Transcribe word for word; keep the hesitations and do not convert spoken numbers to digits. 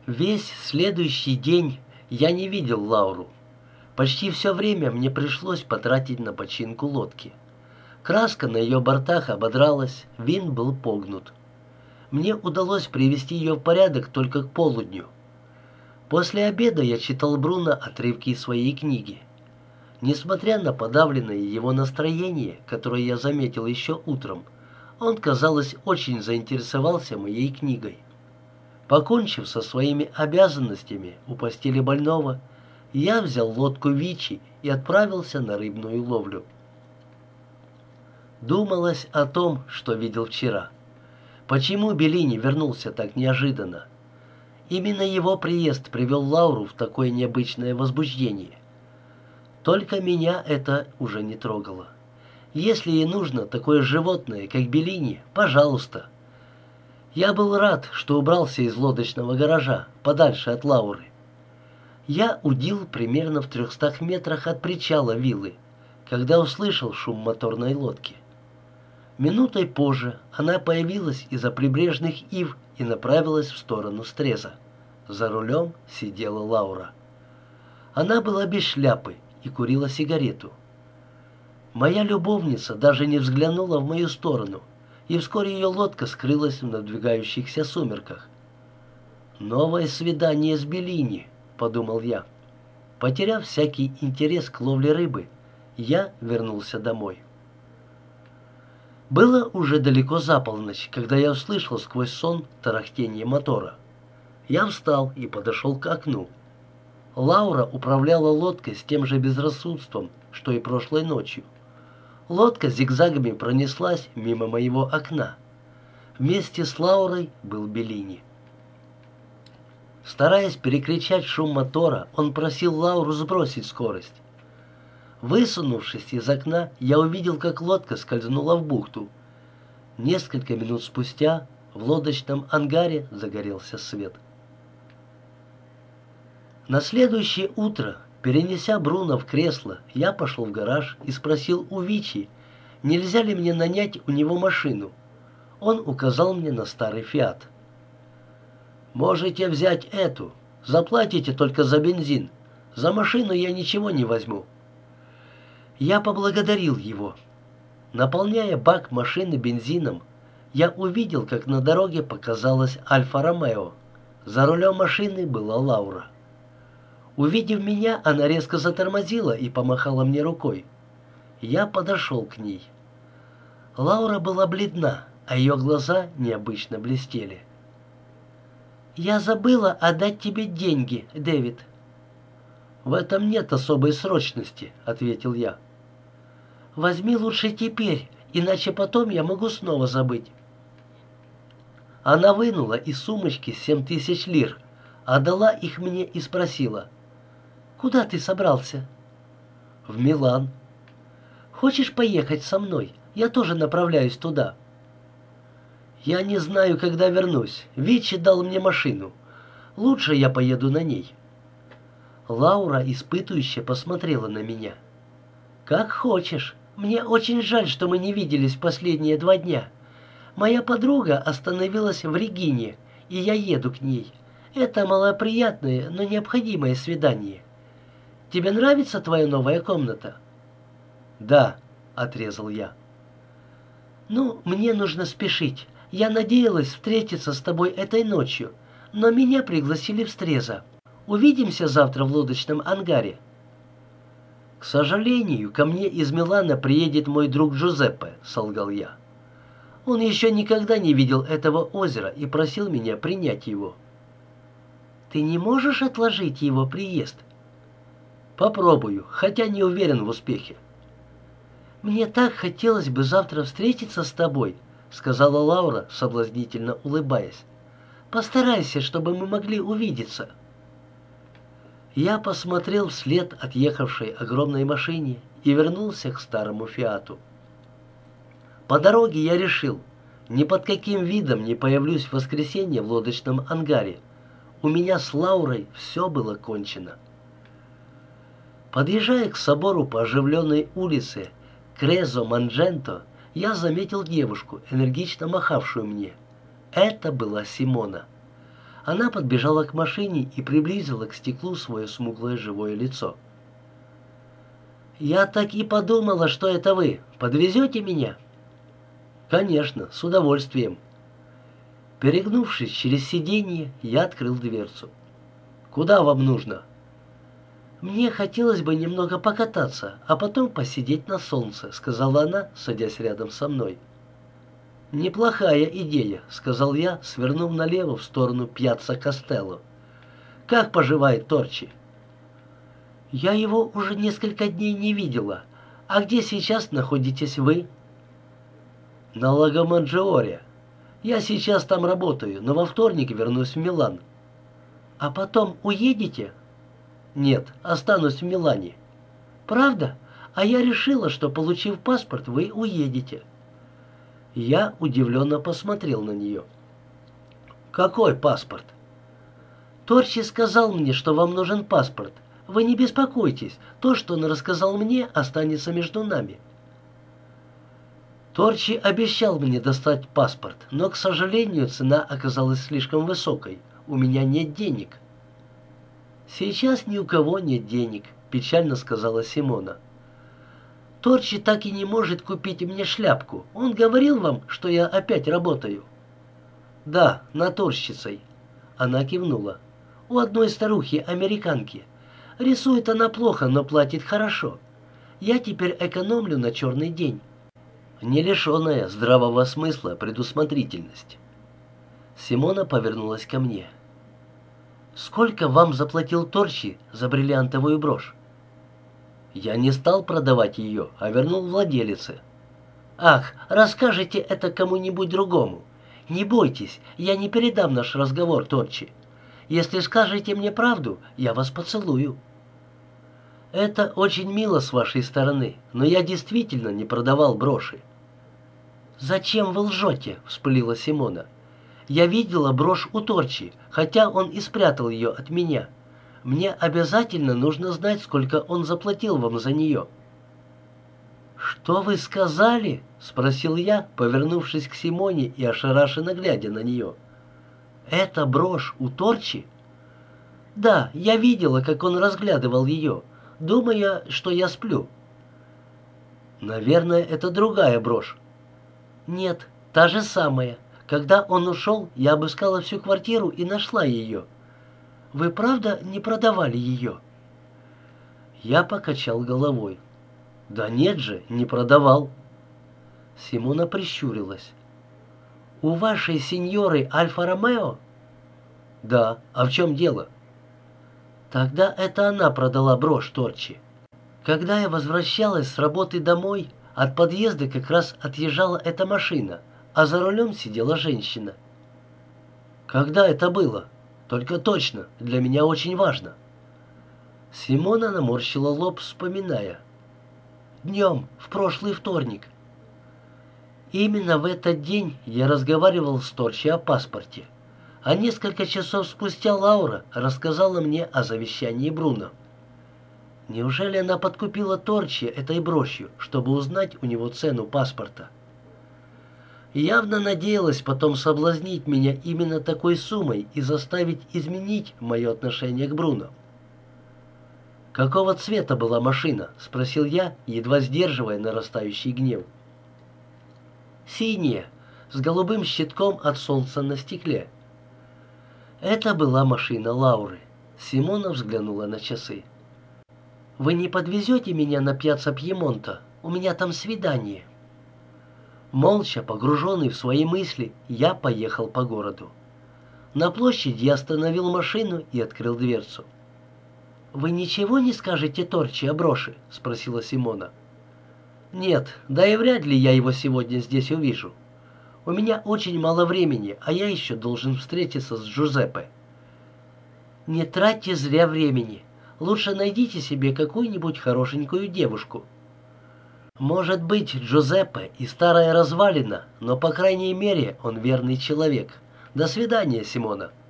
Весь следующий день я не видел Лауру. Почти все время мне пришлось потратить на починку лодки. Краска на ее бортах ободралась, винт был погнут. Мне удалось привести ее в порядок только к полудню. После обеда я читал Бруно отрывки из своей книги. Несмотря на подавленное его настроение, которое я заметил еще утром, он, казалось, очень заинтересовался моей книгой. Покончив со своими обязанностями у постели больного, я взял лодку Вичи и отправился на рыбную ловлю. Думалось о том, что видел вчера. Почему Беллини вернулся так неожиданно? Именно его приезд привел Лауру в такое необычное возбуждение. Только меня это уже не трогало. Если ей нужно такое животное, как Беллини, пожалуйста. Я был рад, что убрался из лодочного гаража, подальше от Лауры. Я удил примерно в трехстах метрах от причала виллы, когда услышал шум моторной лодки. Минутой позже она появилась из-за прибрежных ив и направилась в сторону Стреза. За рулем сидела Лаура. Она была без шляпы и курила сигарету. Моя любовница даже не взглянула в мою сторону, и вскоре ее лодка скрылась в надвигающихся сумерках. «Новое свидание с Беллини», — подумал я. Потеряв всякий интерес к ловле рыбы, я вернулся домой. Было уже далеко за полночь, когда я услышал сквозь сон тарахтение мотора. Я встал и подошел к окну. Лаура управляла лодкой с тем же безрассудством, что и прошлой ночью. Лодка зигзагами пронеслась мимо моего окна. Вместе с Лаурой был Беллини. Стараясь перекричать шум мотора, он просил Лауру сбросить скорость. Высунувшись из окна, я увидел, как лодка скользнула в бухту. Несколько минут спустя в лодочном ангаре загорелся свет. На следующее утро, перенеся Бруно в кресло, я пошел в гараж и спросил у Вичи, нельзя ли мне нанять у него машину. Он указал мне на старый «Фиат». «Можете взять эту. Заплатите только за бензин. За машину я ничего не возьму». Я поблагодарил его. Наполняя бак машины бензином, я увидел, как на дороге показалась Альфа-Ромео. За рулем машины была Лаура. Увидев меня, она резко затормозила и помахала мне рукой. Я подошел к ней. Лаура была бледна, а ее глаза необычно блестели. «Я забыла отдать тебе деньги, Дэвид». «В этом нет особой срочности», — ответил я. «Возьми лучше теперь, иначе потом я могу снова забыть». Она вынула из сумочки семь тысяч лир, отдала их мне и спросила: «Куда ты собрался?» «В Милан». «Хочешь поехать со мной? Я тоже направляюсь туда». «Я не знаю, когда вернусь. Вичи дал мне машину. Лучше я поеду на ней». Лаура испытующе посмотрела на меня. «Как хочешь. Мне очень жаль, что мы не виделись последние два дня. Моя подруга остановилась в Регине, и я еду к ней. Это малоприятное, но необходимое свидание. Тебе нравится твоя новая комната?» «Да», — отрезал я. «Ну, мне нужно спешить. Я надеялась встретиться с тобой этой ночью, но меня пригласили в Стреза. Увидимся завтра в лодочном ангаре». «К сожалению, ко мне из Милана приедет мой друг Джузеппе», — солгал я. «Он еще никогда не видел этого озера и просил меня принять его». «Ты не можешь отложить его приезд?» «Попробую, хотя не уверен в успехе». «Мне так хотелось бы завтра встретиться с тобой», — сказала Лаура, соблазнительно улыбаясь. «Постарайся, чтобы мы могли увидеться». Я посмотрел вслед отъехавшей огромной машине и вернулся к старому «Фиату». По дороге я решил, ни под каким видом не появлюсь в воскресенье в лодочном ангаре. У меня с Лаурой все было кончено. Подъезжая к собору по оживленной улице Крезо-Мандженто, я заметил девушку, энергично махавшую мне. Это была Симона. Она подбежала к машине и приблизила к стеклу свое смуглое живое лицо. «Я так и подумала, что это вы. Подвезете меня?» «Конечно, с удовольствием». Перегнувшись через сиденье, я открыл дверцу. «Куда вам нужно?» «Мне хотелось бы немного покататься, а потом посидеть на солнце», — сказала она, садясь рядом со мной. «Неплохая идея», — сказал я, свернув налево в сторону Пьяцца Костелло. «Как поживает Торчи?» «Я его уже несколько дней не видела. А где сейчас находитесь вы?» «На Лагомаджиоре. Я сейчас там работаю, но во вторник вернусь в Милан». «А потом уедете?» «Нет, останусь в Милане». «Правда? А я решила, что, получив паспорт, вы уедете». Я удивленно посмотрел на нее. «Какой паспорт?» «Торчи сказал мне, что вам нужен паспорт. Вы не беспокойтесь, то, что он рассказал мне, останется между нами». Торчи обещал мне достать паспорт, но, к сожалению, цена оказалась слишком высокой. У меня нет денег. «Сейчас ни у кого нет денег», — печально сказала Симона. «Торчи так и не может купить мне шляпку. Он говорил вам, что я опять работаю?» «Да, натурщицей». Она кивнула. «У одной старухи-американки. Рисует она плохо, но платит хорошо. Я теперь экономлю на черный день». Не лишенная здравого смысла предусмотрительность. Симона повернулась ко мне. «Сколько вам заплатил Торчи за бриллиантовую брошь?» Я не стал продавать ее, а вернул владелице. «Ах, расскажите это кому-нибудь другому. Не бойтесь, я не передам наш разговор Торчи. Если скажете мне правду, я вас поцелую». «Это очень мило с вашей стороны, но я действительно не продавал броши». «Зачем вы лжете?» — вспылила Симона. «Я видела брошь у Торчи, хотя он и спрятал ее от меня. Мне обязательно нужно знать, сколько он заплатил вам за нее». «Что вы сказали?» — спросил я, повернувшись к Симоне и ошарашенно глядя на нее. «Это брошь у Торчи?» «Да, я видела, как он разглядывал ее, думая, что я сплю». «Наверное, это другая брошь». «Нет, та же самая. Когда он ушел, я обыскала всю квартиру и нашла ее. Вы правда не продавали ее?» Я покачал головой. «Да нет же, не продавал». Симона прищурилась. «У вашей сеньоры Альфа-Ромео?» «Да, а в чем дело?» «Тогда это она продала брошь Торчи. Когда я возвращалась с работы домой, от подъезда как раз отъезжала эта машина, а за рулем сидела женщина». «Когда это было? Только точно, для меня очень важно». Симона наморщила лоб, вспоминая. «Днем, в прошлый вторник». Именно в этот день я разговаривал с Торчи о паспорте, а несколько часов спустя Лаура рассказала мне о завещании Бруно. Неужели она подкупила Торчи этой брошью, чтобы узнать у него цену паспорта? Явно надеялась потом соблазнить меня именно такой суммой и заставить изменить мое отношение к Бруно. «Какого цвета была машина?» — спросил я, едва сдерживая нарастающий гнев. «Синяя, с голубым щитком от солнца на стекле». Это была машина Лауры. Симона взглянула на часы. «Вы не подвезете меня на Пьяцца Пьемонта? У меня там свидание». Молча, погруженный в свои мысли, я поехал по городу. На площади я остановил машину и открыл дверцу. «Вы ничего не скажете Торчи о броши?» — спросила Симона. «Нет, да и вряд ли я его сегодня здесь увижу. У меня очень мало времени, а я еще должен встретиться с Джузеппе». «Не тратьте зря времени. Лучше найдите себе какую-нибудь хорошенькую девушку». «Может быть, Джузеппе и старая развалина, но, по крайней мере, он верный человек. До свидания, Симона».